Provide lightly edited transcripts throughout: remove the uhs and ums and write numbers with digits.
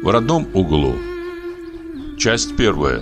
в родном углу. Часть первая.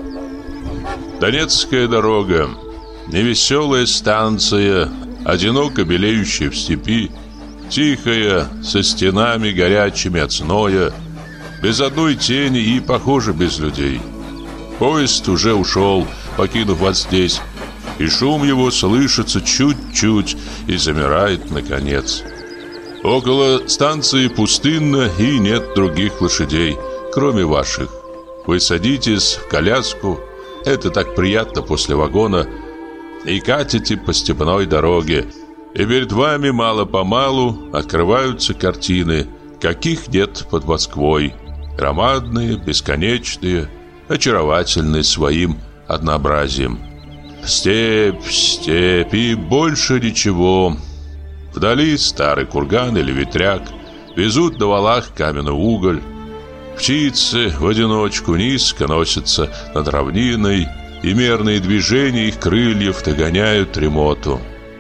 Донецкая дорога, невеселая станция, одиноко белеющая в степи, тихая, со стенами горячими от зноя, без одной тени и, похоже, без людей. Поезд уже ушел, покинув вас здесь, и шум его слышится чуть-чуть и замирает наконец. Около станции пустынно и нет других лошадей, кроме ваших. Вы садитесь в коляску, это так приятно после вагона, и катите по степной дороге, и перед вами мало-помалу открываются картины, каких нет под Москвой. Громадные, бесконечные, очаровательные своим однообразием. Степь, степь и больше ничего. Вдали старый курган или ветряк, везут на валах каменный уголь. Птицы в одиночку низко носятся над равниной, и мерные движения их крыльев догоняют дремоту.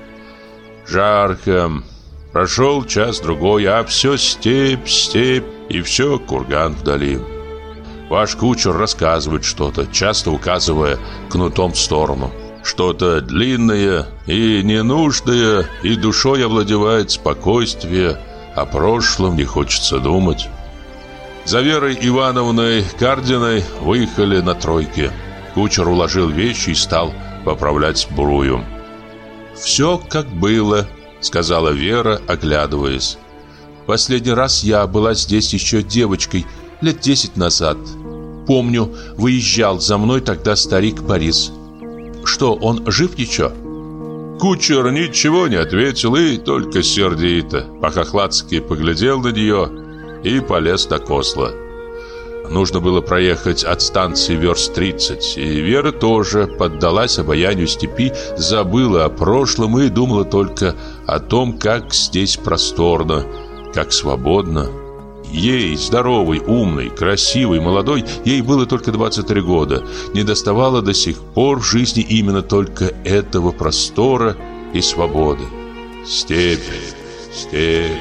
Жарко. Прошел час-другой, а все степь, степь, и все курган вдали. Ваш кучер рассказывает что-то, часто указывая кнутом в сторону. Что-то длинное и ненужное, и душой овладевает спокойствие, о прошлом не хочется думать. За Верой Ивановной Кардиной выехали на тройке. Кучер уложил вещи и стал поправлять сбрую. «Все как было», — сказала Вера, оглядываясь. «Последний раз я была здесь еще девочкой, лет 10 назад. Помню, выезжал за мной тогда старик Борис. Что, он жив ничего?» Кучер ничего не ответил и только сердито по-хохладски поглядел на нее и полез на козла. Нужно было проехать от станции верст 30, и Вера тоже поддалась обаянию степи, забыла о прошлом и думала только о том, как здесь просторно, как свободно. Ей, здоровой, умной, красивой, молодой, ей было только 23 года. Недоставало до сих пор в жизни именно только этого простора и свободы. Степь, степь.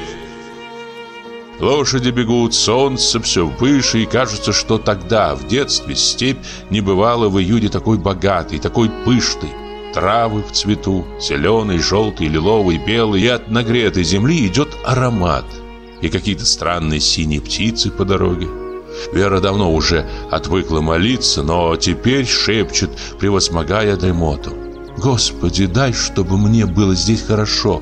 Лошади бегут, солнце все выше, и кажется, что тогда, в детстве, степь не бывала в июне такой богатой, такой пышной. Травы в цвету, зеленый, желтый, лиловый, белый, и от нагретой земли идет аромат. И какие-то странные синие птицы по дороге. Вера давно уже отвыкла молиться, но теперь шепчет, превозмогая дремоту: «Господи, дай, чтобы мне было здесь хорошо».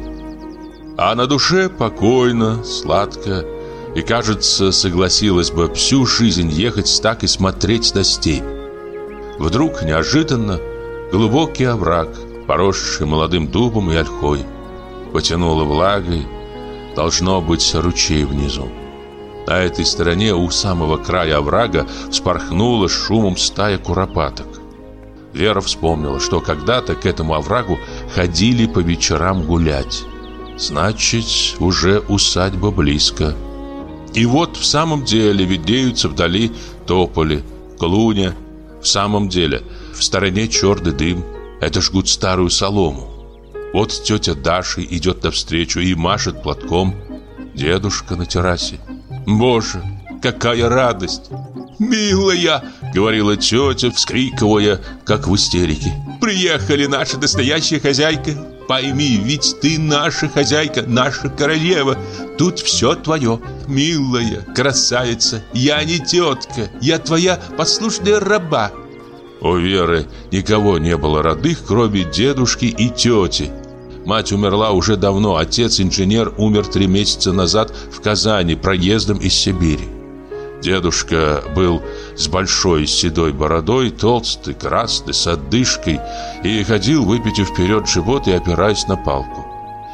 А на душе покойно, сладко, и, кажется, согласилась бы всю жизнь ехать так и смотреть на степь. Вдруг, неожиданно, глубокий овраг, поросший молодым дубом и ольхой, потянуло влагой. Должно быть ручей внизу. На этой стороне у самого края оврага вспорхнула шумом стая куропаток. Вера вспомнила, что когда-то к этому оврагу ходили по вечерам гулять. Значит, уже усадьба близко. И вот в самом деле виднеются вдали тополи, клуня. В самом деле, в стороне черный дым. Это жгут старую солому. Вот тетя Даша идет навстречу и машет платком. Дедушка на террасе. Боже, какая радость! «Милая!» — говорила тетя, вскрикивая, как в истерике. «Приехали, наша настоящая хозяйка! Пойми, ведь ты наша хозяйка, наша королева. Тут все твое, милая, красавица. Я не тетка, я твоя послушная раба». У Веры никого не было родных, кроме дедушки и тети. Мать умерла уже давно, отец-инженер умер 3 месяца назад в Казани проездом из Сибири. Дедушка был с большой седой бородой, толстый, красный, с отдышкой, и ходил, выпитив вперед живот и опираясь на палку.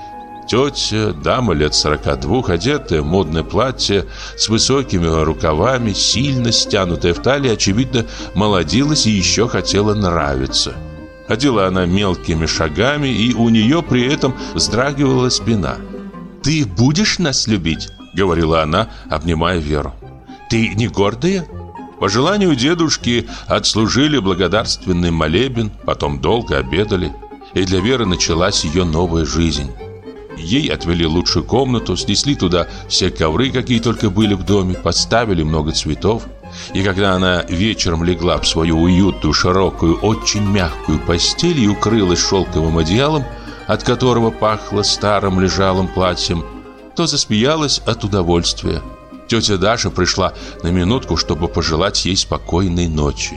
Тетя, дама лет 42, одетая в модное платье с высокими рукавами, сильно стянутая в талии, очевидно, молодилась и еще хотела нравиться. Ходила она мелкими шагами, и у нее при этом вздрагивала спина. «Ты будешь нас любить?» — говорила она, обнимая Веру. «Ты не гордая?» По желанию дедушки отслужили благодарственный молебен, потом долго обедали, и для Веры началась ее новая жизнь. Ей отвели лучшую комнату, снесли туда все ковры, какие только были в доме, поставили много цветов. И когда она вечером легла в свою уютную, широкую, очень мягкую постель и укрылась шелковым одеялом, от которого пахло старым лежалым платьем, то засмеялась от удовольствия. Тетя Даша пришла на минутку, чтобы пожелать ей спокойной ночи.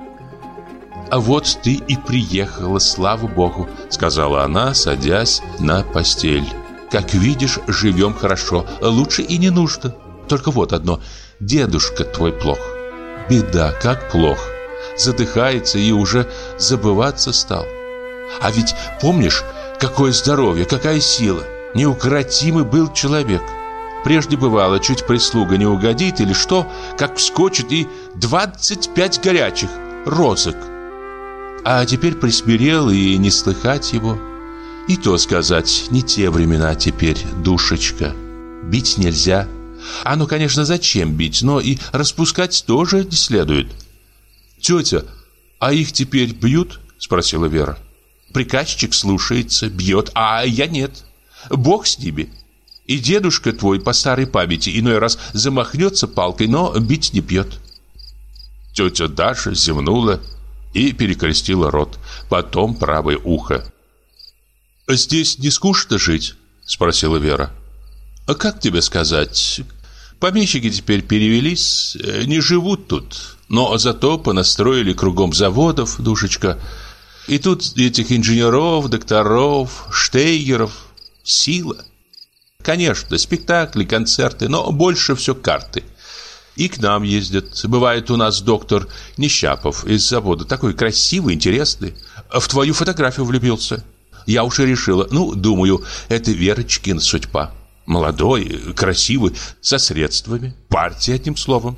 «А вот ты и приехала, слава богу», — сказала она, садясь на постель. «Как видишь, живем хорошо, лучше и не нужно. Только вот одно, дедушка твой плох. Беда, как плох. Задыхается и уже забываться стал. А ведь помнишь, какое здоровье, какая сила. Неукротимый был человек. Прежде бывало, чуть прислуга не угодит или что, как вскочит и 25 горячих розок. А теперь присмирел, и не слыхать его. И то сказать, не те времена теперь, душечка. Бить нельзя. А ну, конечно, зачем бить, но и распускать тоже не следует». «Тетя, а их теперь бьют?» — спросила Вера. «Приказчик слушается, бьет, а я нет. Бог с ними. И дедушка твой по старой памяти иной раз замахнется палкой, но бить не бьет». Тетя Даша зевнула и перекрестила рот, потом правое ухо. «Здесь не скучно жить?» — спросила Вера. «А как тебе сказать? Помещики теперь перевелись, не живут тут, но зато понастроили кругом заводов, душечка. И тут этих инженеров, докторов, штейгеров сила. Конечно, спектакли, концерты, но больше все карты. И к нам ездят. Бывает у нас доктор Нещапов из завода, такой красивый, интересный. В твою фотографию влюбился. Я уж и решила, думаю, это Верочкина судьба. Молодой, красивый, со средствами, партия, одним словом.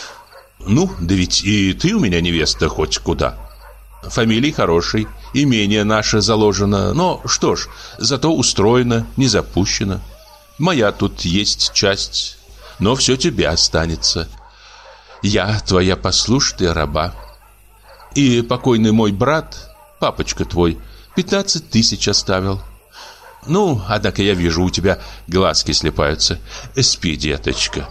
Да ведь и ты у меня невеста хоть куда. Фамилия хорошей, имение наше заложено, но что ж, зато устроено, не запущено. Моя тут есть часть, но все тебе останется. Я твоя послушная раба. И покойный мой брат, папочка твой, 15 тысяч оставил. Однако я вижу, у тебя глазки слепаются. Спи, деточка».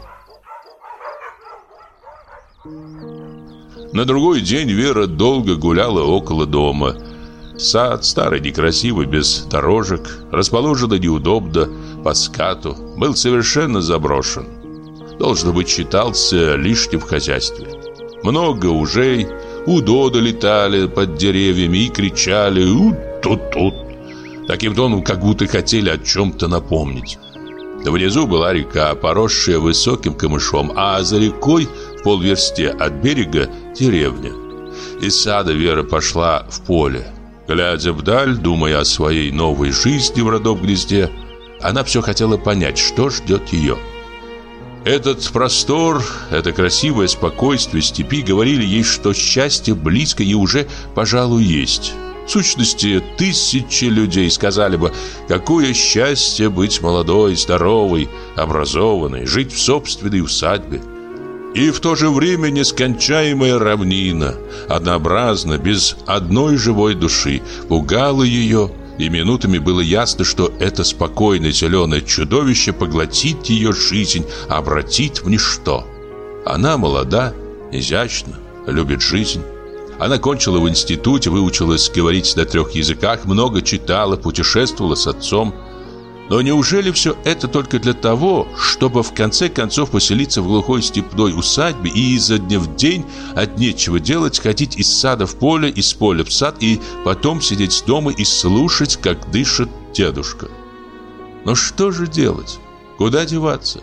На другой день Вера долго гуляла около дома. Сад, старый, некрасивый, без дорожек, расположенный неудобно, по скату, был совершенно заброшен. Должно быть, считался лишним в хозяйстве. Много ужей, удоды летали под деревьями и кричали «Тут-тут-тут». Таким тоном, как будто хотели о чем-то напомнить. Внизу была река, поросшая высоким камышом, а за рекой в полверсте от берега деревня. Из сада Вера пошла в поле. Глядя вдаль, думая о своей новой жизни в родном гнезде, она все хотела понять, что ждет ее. Этот простор, это красивое спокойствие степи говорили ей, что счастье близко и уже, пожалуй, есть. В сущности, тысячи людей сказали бы, какое счастье быть молодой, здоровой, образованной, жить в собственной усадьбе. И в то же время нескончаемая равнина, однообразно, без одной живой души, пугала ее, и минутами было ясно, что это спокойное зеленое чудовище поглотит ее жизнь, обратит в ничто. Она молода, изящна, любит жизнь. Она кончила в институте, выучилась говорить на 3 языках, много читала, путешествовала с отцом. Но неужели все это только для того, чтобы в конце концов поселиться в глухой степной усадьбе и изо дня в день от нечего делать ходить из сада в поле, из поля в сад и потом сидеть дома и слушать, как дышит дедушка? Но что же делать? Куда деваться?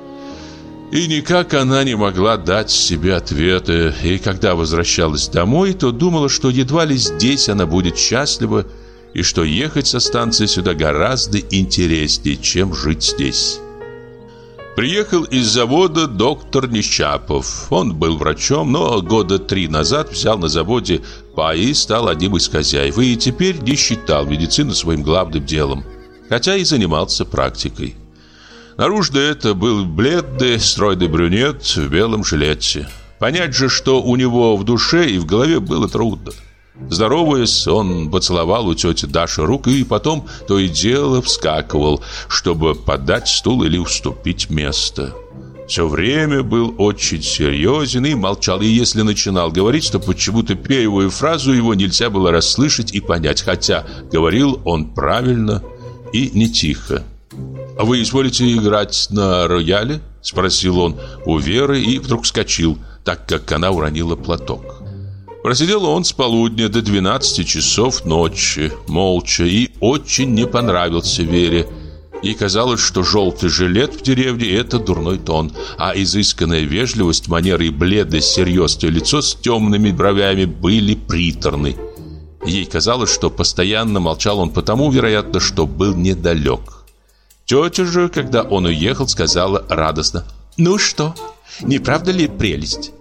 И никак она не могла дать себе ответы, и когда возвращалась домой, то думала, что едва ли здесь она будет счастлива, и что ехать со станции сюда гораздо интереснее, чем жить здесь. Приехал из завода доктор Нещапов. Он был врачом, но года 3 назад взял на заводе пай и стал одним из хозяев, и теперь не считал медицину своим главным делом, хотя и занимался практикой. Наружно это был бледный, стройный брюнет в белом жилете. Понять же, что у него в душе и в голове, было трудно. Здороваясь, он поцеловал у тети Даши руку и потом то и дело вскакивал, чтобы подать стул или уступить место. Все время был очень серьезен и молчал, и если начинал говорить, то почему-то первую фразу его нельзя было расслышать и понять, хотя говорил он правильно и не тихо. «А вы изволите играть на рояле?» – спросил он у Веры и вдруг вскочил, так как она уронила платок. Просидел он с полудня до 12 часов ночи, молча, и очень не понравился Вере. Ей казалось, что желтый жилет в деревне – это дурной тон, а изысканная вежливость, манеры и бледное серьезное лицо с темными бровями были приторны. Ей казалось, что постоянно молчал он потому, вероятно, что был недалек. Тетя же, когда он уехал, сказала радостно: «Ну что, не правда ли прелесть?»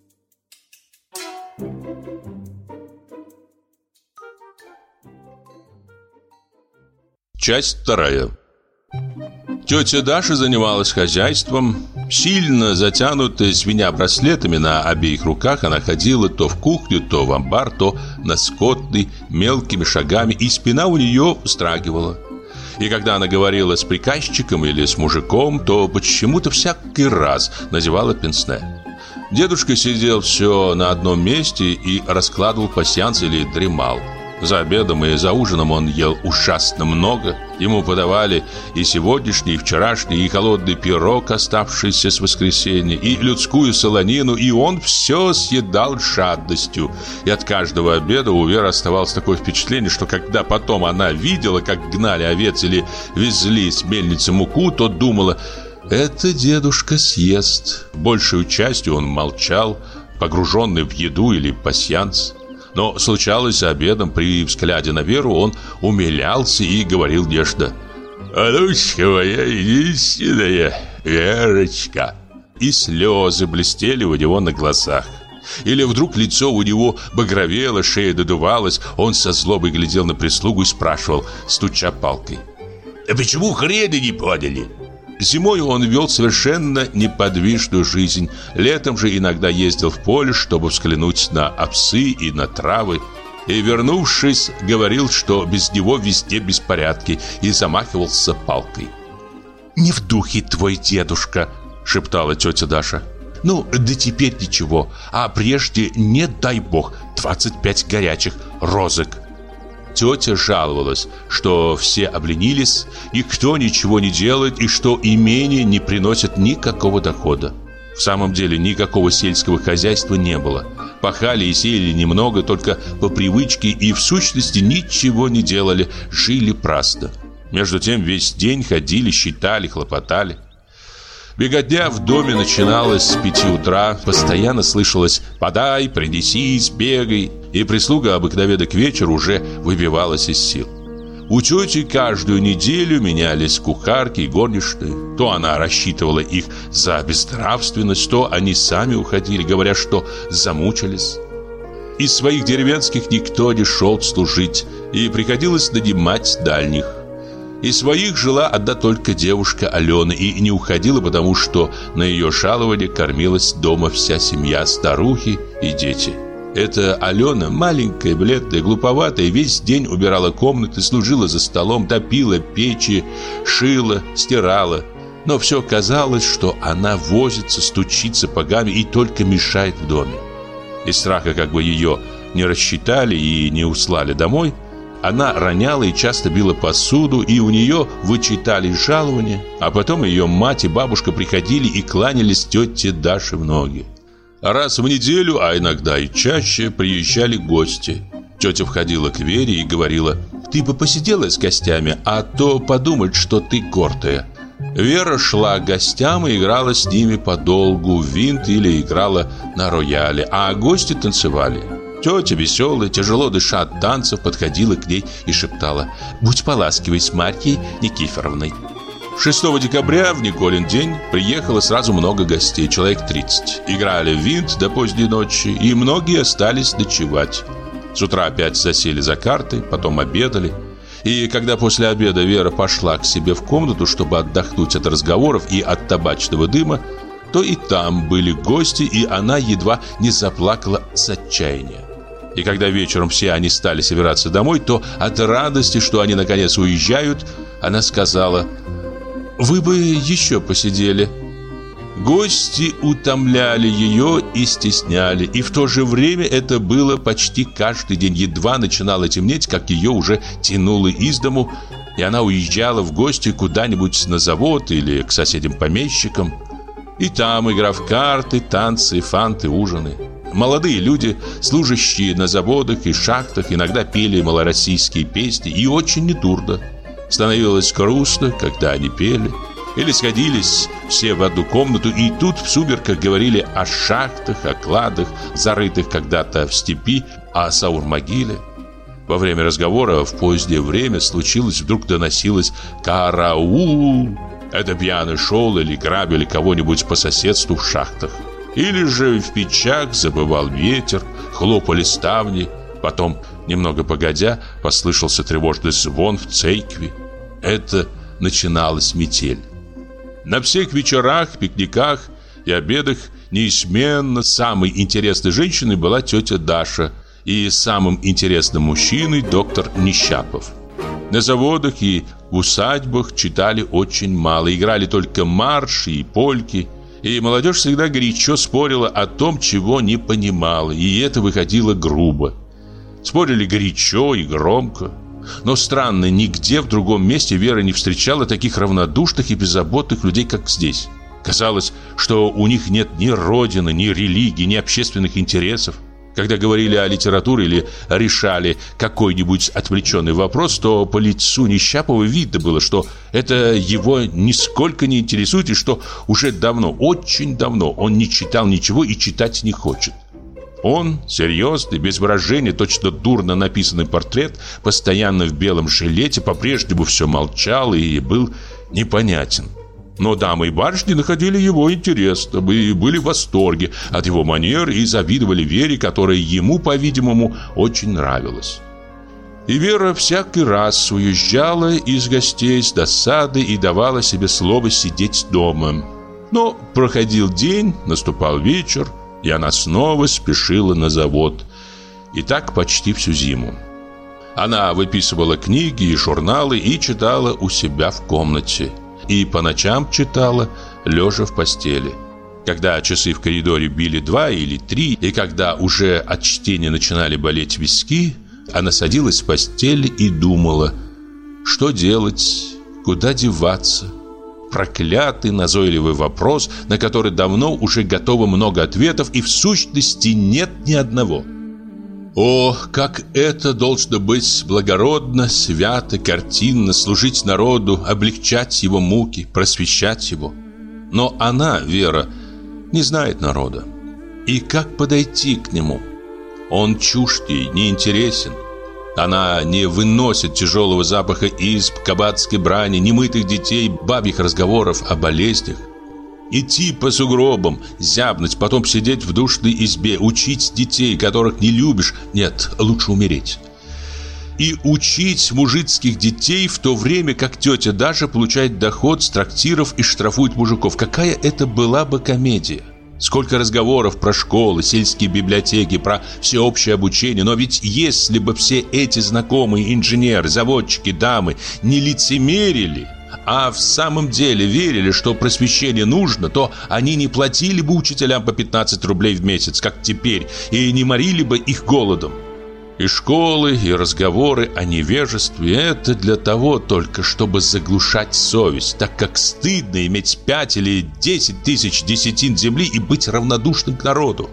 Часть вторая. Тетя Даша занималась хозяйством. Сильно затянутая, звеня браслетами на обеих руках, она ходила то в кухню, то в амбар, то на скотный, мелкими шагами, и спина у нее вздрагивала. И когда она говорила с приказчиком или с мужиком, то почему-то всякий раз надевала пенсне. Дедушка сидел все на одном месте и раскладывал пасьянс или дремал. За обедом и за ужином он ел ужасно много. Ему подавали и сегодняшний, и вчерашний, и холодный пирог, оставшийся с воскресенья, и людскую солонину, и он все съедал с жадностью. И от каждого обеда у Веры оставалось такое впечатление, что когда потом она видела, как гнали овец или везли с мельницы муку, то думала: это дедушка съест. Большую частью он молчал, погруженный в еду или пасьянс. Но случалось за обедом, при взгляде на Веру, он умилялся и говорил нежно: «Анучка моя единственная, Верочка». И слезы блестели у него на глазах. Или вдруг лицо у него багровело, шея додувалась, он со злобой глядел на прислугу и спрашивал, стуча палкой: «А почему хрена не подали?» Зимой он вел совершенно неподвижную жизнь. Летом же иногда ездил в поле, чтобы взглянуть на овсы и на травы. И, вернувшись, говорил, что без него везде беспорядки, и замахивался палкой. «Не в духе твой дедушка», — шептала тетя Даша. «Ну, да теперь ничего, а прежде, не дай бог, 25 горячих розок». Тетя жаловалась, что все обленились, никто ничего не делает и что имение не приносит никакого дохода. В самом деле никакого сельского хозяйства не было. Пахали и сеяли немного, только по привычке, и в сущности ничего не делали, жили праздно. Между тем весь день ходили, считали, хлопотали. Беготня в доме начиналась с 5 утра, постоянно слышалось «подай, принеси, сбегай», и прислуга обыкновенно к вечеру уже выбивалась из сил. У тети каждую неделю менялись кухарки и горничные. То она рассчитывала их за безнравственность, то они сами уходили, говоря, что замучились. Из своих деревенских никто не шел служить, и приходилось нанимать дальних. Из своих жила одна только девушка Алена и не уходила, потому что на ее жалование кормилась дома вся семья, старухи и дети. Эта Алена, маленькая, бледная, глуповатая, весь день убирала комнаты, служила за столом, топила печи, шила, стирала. Но все казалось, что она возится, стучит сапогами и только мешает в доме. Из страха, как бы ее не рассчитали и не услали домой, она роняла и часто била посуду, и у нее вычитали жалования, а потом ее мать и бабушка приходили и кланялись тете Даше в ноги. Раз в неделю, а иногда и чаще, приезжали гости. Тетя входила к Вере и говорила: «Ты бы посидела с гостями, а то подумают, что ты гордая». Вера шла к гостям и играла с ними подолгу в винт или играла на рояле, а гости танцевали. Тетя, веселая, тяжело дыша от танцев, подходила к ней и шептала: «Будь поласкивой с Марьей Никифоровной». 6 декабря, в Николин день, приехало сразу много гостей, человек 30. Играли в винт до поздней ночи, и многие остались ночевать. С утра опять засели за карты, потом обедали. И когда после обеда Вера пошла к себе в комнату, чтобы отдохнуть от разговоров и от табачного дыма, то и там были гости, и она едва не заплакала с отчаяния. И когда вечером все они стали собираться домой, то от радости, что они наконец уезжают, она сказала: «Вы бы еще посидели». Гости утомляли ее и стесняли, и в то же время это было почти каждый день. Едва начинало темнеть, как ее уже тянуло из дому, и она уезжала в гости куда-нибудь на завод или к соседям-помещикам. И там игра в карты, танцы, фанты, ужины. Молодые люди, служащие на заводах и шахтах, иногда пели малороссийские песни, и очень недурно. Становилось грустно, когда они пели. Или сходились все в одну комнату, и тут в сумерках говорили о шахтах, о кладах, зарытых когда-то в степи, о Саур-могиле. Во время разговора в позднее время случилось, вдруг доносилось «караул». Это пьяный шел или грабили кого-нибудь по соседству в шахтах. Или же в печах забывал ветер, хлопали ставни. Потом, немного погодя, послышался тревожный звон в церкви. Это начиналась метель. На всех вечерах, пикниках и обедах неизменно самой интересной женщиной была тетя Даша и самым интересным мужчиной доктор Нищапов. На заводах и в усадьбах читали очень мало, играли только марши и польки, и молодежь всегда горячо спорила о том, чего не понимала, и это выходило грубо. Спорили горячо и громко. Но странно, нигде в другом месте Вера не встречала таких равнодушных и беззаботных людей, как здесь. Казалось, что у них нет ни родины, ни религии, ни общественных интересов. Когда говорили о литературе или решали какой-нибудь отвлеченный вопрос, то по лицу Нищапова видно было, что это его нисколько не интересует, и что уже давно, очень давно он не читал ничего и читать не хочет. Он, серьезный, без выражения, точно дурно написанный портрет, постоянно в белом жилете, по-прежнему все молчал и был непонятен. Но дамы и барышни находили его интересным и были в восторге от его манер и завидовали Вере, которая ему, по-видимому, очень нравилась. И Вера всякий раз уезжала из гостей с досады и давала себе слово сидеть дома. Но проходил день, наступал вечер, и она снова спешила на завод. И так почти всю зиму. Она выписывала книги и журналы и читала у себя в комнате. И по ночам читала, лежа в постели. Когда часы в коридоре били 2 или 3, и когда уже от чтения начинали болеть виски, она садилась в постели и думала, что делать, куда деваться. Проклятый назойливый вопрос, на который давно уже готово много ответов, и в сущности нет ни одного. О, как это должно быть благородно, свято, картинно, служить народу, облегчать его муки, просвещать его. Но она, Вера, не знает народа. И как подойти к нему? Он чужд ей, неинтересен. Она не выносит тяжелого запаха изб, кабацкой брани, немытых детей, бабьих разговоров о болезнях. Идти по сугробам, зябнуть, потом сидеть в душной избе, учить детей, которых не любишь. Нет, лучше умереть. И учить мужицких детей в то время, как тетя Даша получает доход с трактиров и штрафует мужиков. Какая это была бы комедия? Сколько разговоров про школы, сельские библиотеки, про всеобщее обучение. Но ведь если бы все эти знакомые инженеры, заводчики, дамы не лицемерили, а в самом деле верили, что просвещение нужно, то они не платили бы учителям по 15 рублей в месяц, как теперь, и не морили бы их голодом. И школы, и разговоры о невежестве – это для того только, чтобы заглушать совесть, так как стыдно иметь 5 или 10 тысяч десятин земли и быть равнодушным к народу.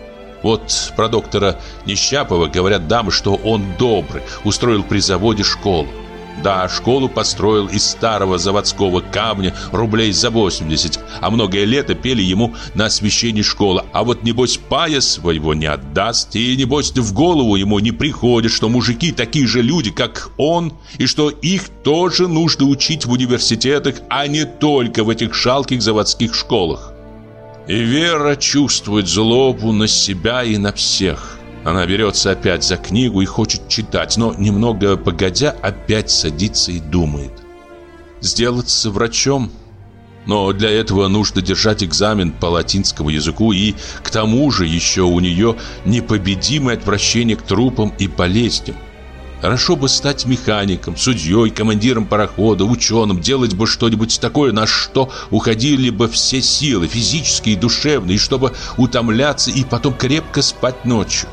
Вот про доктора Нищапова говорят дамы, что он добрый, устроил при заводе школу. Да, школу построил из старого заводского камня рублей за 80, а многое лето пели ему на освящении школы. А вот небось пая своего не отдаст, и небось в голову ему не приходит, что мужики такие же люди, как он, и что их тоже нужно учить в университетах, а не только в этих жалких заводских школах. И Вера чувствует злобу на себя и на всех. Она берется опять за книгу и хочет читать, но немного погодя опять садится и думает. Сделаться врачом? Но для этого нужно держать экзамен по латинскому языку, и к тому же еще у нее непобедимое отвращение к трупам и болезням. Хорошо бы стать механиком, судьей, командиром парохода, ученым, делать бы что-нибудь такое, на что уходили бы все силы, физические и душевные, и чтобы утомляться и потом крепко спать ночью.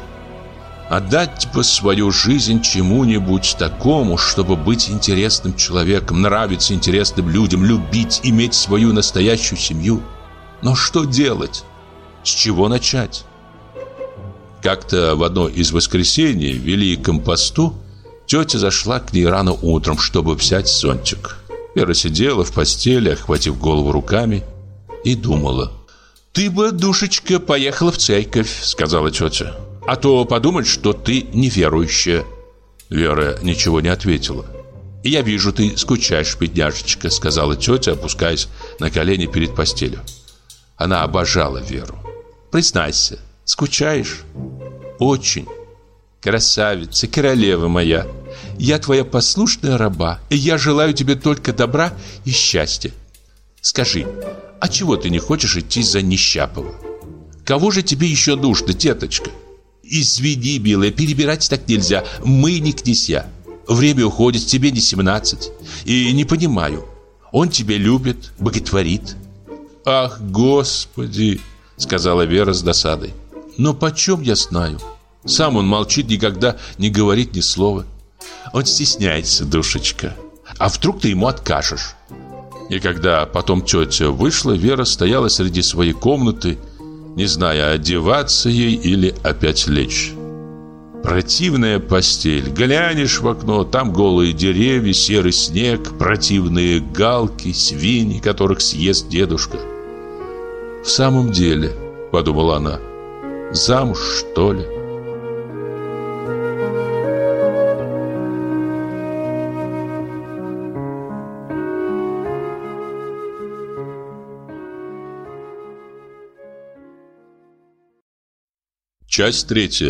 Отдать бы свою жизнь чему-нибудь такому, чтобы быть интересным человеком, нравиться интересным людям, любить, иметь свою настоящую семью. Но что делать? С чего начать? Как-то в одно из воскресений в Великом посту тетя зашла к ней рано утром, чтобы взять зонтик. Вера сидела в постели, охватив голову руками, и думала. «Ты бы, душечка, поехала в церковь», — сказала тетя. «А то подумать, что ты неверующая». Вера ничего не ответила. «Я вижу, ты скучаешь, бедняжечка», — сказала тетя, опускаясь на колени перед постелью. Она обожала Веру. «Признайся, скучаешь?» «Очень. Красавица, королева моя, я твоя послушная раба, и я желаю тебе только добра и счастья. Скажи, а чего ты не хочешь идти за Нищапова? Кого же тебе еще нужно, деточка? Извини, милая, перебирать так нельзя, мы не князья. Время уходит, тебе не 17. И не понимаю, он тебя любит, боготворит». «Ах, Господи!» — сказала Вера с досадой. «Но почем я знаю? Сам он молчит, никогда не говорит ни слова. Он стесняется, душечка. А вдруг ты ему откажешь?» И когда потом тетя вышла, Вера стояла среди своей комнаты, не зная, одеваться ей или опять лечь. Противная постель. Глянешь в окно, там голые деревья, серый снег, противные галки, свиньи, которых съест дедушка. «В самом деле, — подумала она, — замуж, что ли?» Часть 3.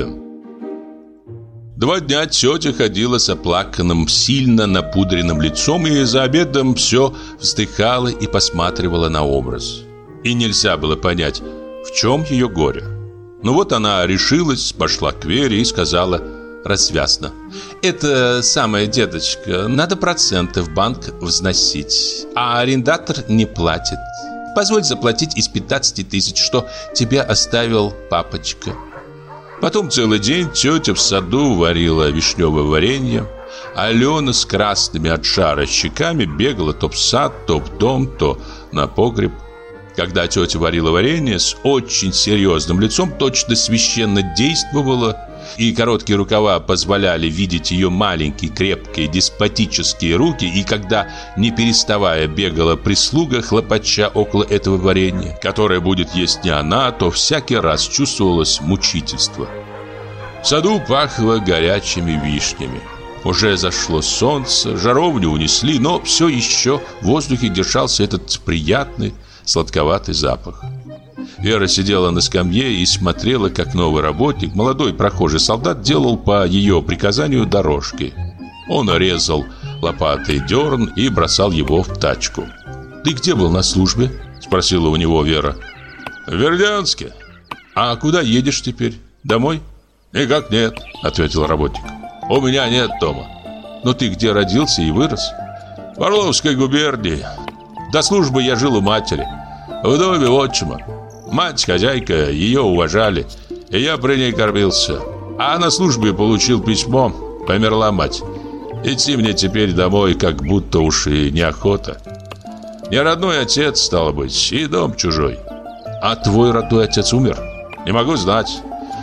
2 дня тетя ходила с оплаканным, сильно напудренным лицом и за обедом все вздыхала и посматривала на образ. И нельзя было понять, в чем ее горе. Но вот она решилась, пошла к Вере и сказала развязно: «Это самое, деточка, надо проценты в банк взносить, а арендатор не платит. Позволь заплатить из 15 тысяч, что тебе оставил папочка». Потом целый день тетя в саду варила вишневое варенье. Алена с красными от жара щеками бегала то в сад, то в дом, то на погреб. Когда тетя варила варенье, с очень серьезным лицом, точно священно действовала, и короткие рукава позволяли видеть ее маленькие, крепкие, деспотические руки, и когда, не переставая, бегала прислуга, хлопача около этого варенья, которое будет есть не она, то всякий раз чувствовалось мучительство. В саду пахло горячими вишнями. Уже зашло солнце, жаровню унесли, но все еще в воздухе держался этот приятный, сладковатый запах. Вера сидела на скамье и смотрела, как новый работник, молодой прохожий солдат, делал по ее приказанию дорожки. Он резал лопатой дерн и бросал его в тачку. «Ты где был на службе?» — спросила у него Вера. «В Вердянске». «А куда едешь теперь? Домой?» «Никак нет», — ответил работник. «У меня нет дома». «Но ты где родился и вырос?» «В Орловской губернии. До службы я жил у матери, в доме отчима. Мать хозяйка, ее уважали, и я при ней кормился. А на службе получил письмо, померла мать. Идти мне теперь домой как будто уж и неохота. Не родной отец, стало быть, и дом чужой». «А твой родной отец умер?» «Не могу знать.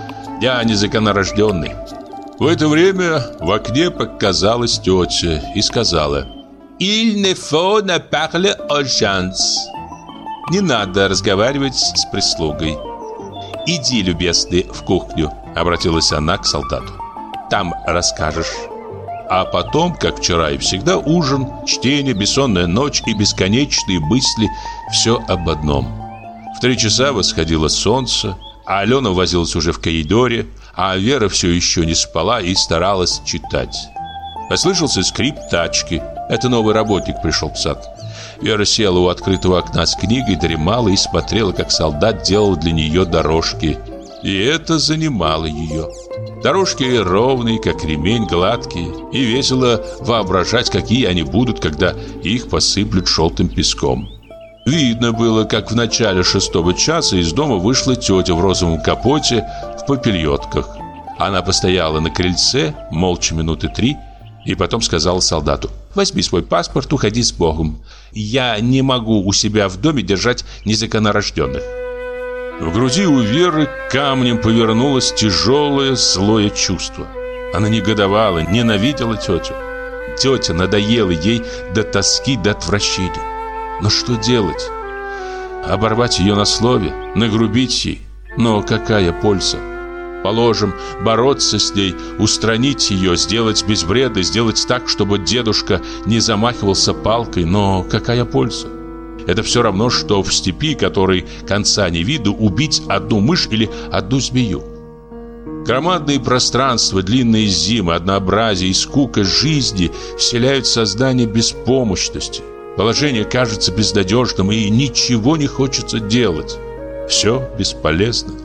Я незаконнорожденный». В это время в окне показалась тетя и сказала: «Il ne faut ne parler aux gens». «Не надо разговаривать с прислугой. Иди, любезный, в кухню», — обратилась она к солдату. «Там расскажешь». А потом, как вчера и всегда, ужин, чтение, бессонная ночь и бесконечные мысли — все об одном. В 3 часа восходило солнце, а Алена возилась уже в коридоре, а Вера все еще не спала и старалась читать. Послышался скрип тачки. Это новый работник пришел в сад. Вера села у открытого окна с книгой, дремала и смотрела, как солдат делал для нее дорожки. И это занимало ее. Дорожки ровные, как ремень, гладкие. И весело воображать, какие они будут, когда их посыплют желтым песком. Видно было, как в начале 6-го часа из дома вышла тетя в розовом капоте в попельотках. Она постояла на крыльце, молча минуты 3, и потом сказала солдату: «Возьми свой паспорт, уходи с Богом. Я не могу у себя в доме держать незаконнорожденных». В груди у Веры камнем повернулось тяжелое злое чувство. Она негодовала, ненавидела тетю. Тетя надоела ей до тоски, до отвращения. Но что делать? Оборвать ее на слове, нагрубить ей? Но какая польза? Положим, бороться с ней, устранить ее, сделать безвредной, сделать так, чтобы дедушка не замахивался палкой. Но какая польза? Это все равно, что в степи, которой конца не видно, убить одну мышь или одну змею. Громадные пространства, длинные зимы, однообразие и скука жизни вселяют в сознание беспомощности. Положение кажется безнадежным, и ничего не хочется делать. Все бесполезно.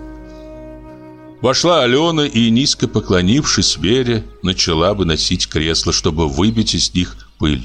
Вошла Алена и, низко поклонившись Вере, начала выносить кресла, чтобы выбить из них пыль.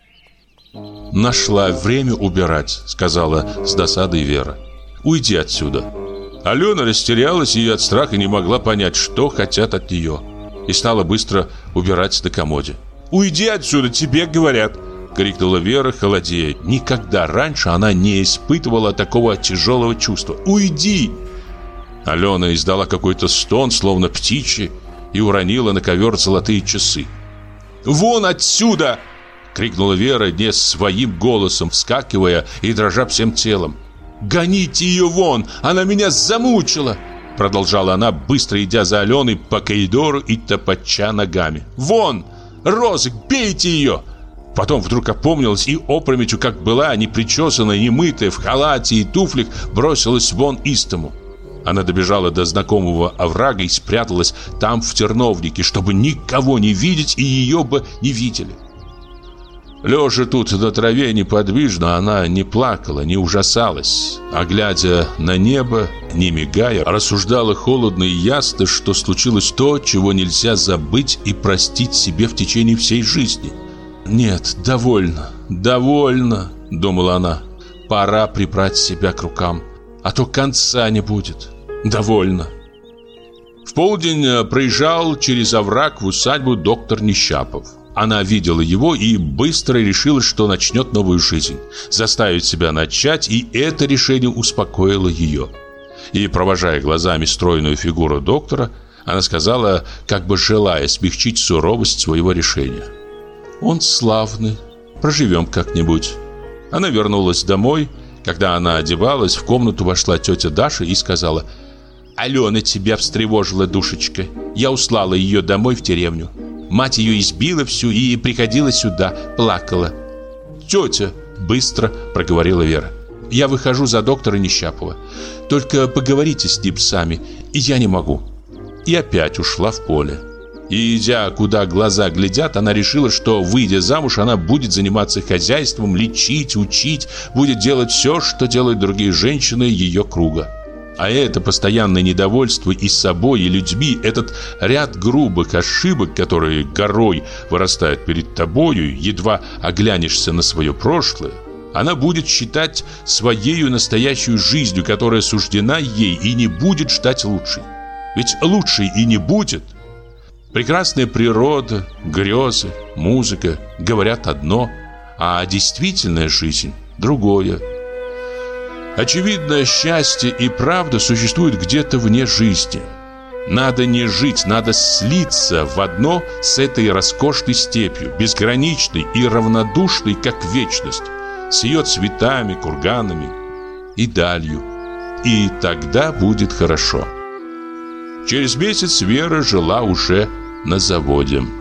«Нашла время убирать», — сказала с досадой Вера. «Уйди отсюда». Алена растерялась и от страха не могла понять, что хотят от нее, и стала быстро убирать на комоде. «Уйди отсюда, тебе говорят», — крикнула Вера, холодея. Никогда раньше она не испытывала такого тяжелого чувства. «Уйди!» Алена издала какой-то стон, словно птичий, и уронила на ковер золотые часы. «Вон отсюда!» — крикнула Вера не своим голосом, вскакивая и дрожа всем телом. «Гоните ее вон! Она меня замучила!» Продолжала она, быстро идя за Аленой по коридору и топоча ногами. «Вон! Розык, бейте ее!» Потом вдруг опомнилась и опрометью, как была, непричесанная, немытая, в халате и туфлях, бросилась вон из дому. Она добежала до знакомого оврага и спряталась там в терновнике, чтобы никого не видеть и ее бы не видели. Лежа тут на траве неподвижно, она не плакала, не ужасалась, а глядя на небо, не мигая, рассуждала холодно и ясно, что случилось то, чего нельзя забыть и простить себе в течение всей жизни. «Нет, довольно, довольно», — думала она, — «пора прибрать себя к рукам, а то конца не будет. Довольно». В полдень проезжал через овраг в усадьбу доктор Нещапов. Она видела его и быстро решила, что начнет новую жизнь. Заставить себя начать, и это решение успокоило ее. И, провожая глазами стройную фигуру доктора, она сказала, как бы желая смягчить суровость своего решения: «Он славный, проживем как-нибудь». Она вернулась домой. Когда она одевалась, в комнату вошла тетя Даша и сказала: «Алена тебя встревожила, душечка. Я услала ее домой в деревню. Мать ее избила всю и приходила сюда, плакала». «Тетя», — быстро проговорила Вера, — «я выхожу за доктора Нещапова. Только поговорите с ним сами, и я не могу». И опять ушла в поле. И, идя, куда глаза глядят, она решила, что, выйдя замуж, она будет заниматься хозяйством, лечить, учить, будет делать все, что делают другие женщины ее круга. А это постоянное недовольство и собой, и людьми, этот ряд грубых ошибок, которые горой вырастают перед тобою, едва оглянешься на свое прошлое, она будет считать своею настоящую жизнью, которая суждена ей, и не будет ждать лучшей. Ведь лучшей и не будет. Прекрасная природа, грезы, музыка говорят одно, а действительная жизнь – другое. Очевидно, счастье и правда существуют где-то вне жизни. Надо не жить, надо слиться в одно с этой роскошной степью, безграничной и равнодушной, как вечность, с ее цветами, курганами и далью. И тогда будет хорошо. Через месяц Вера жила уже на заводе.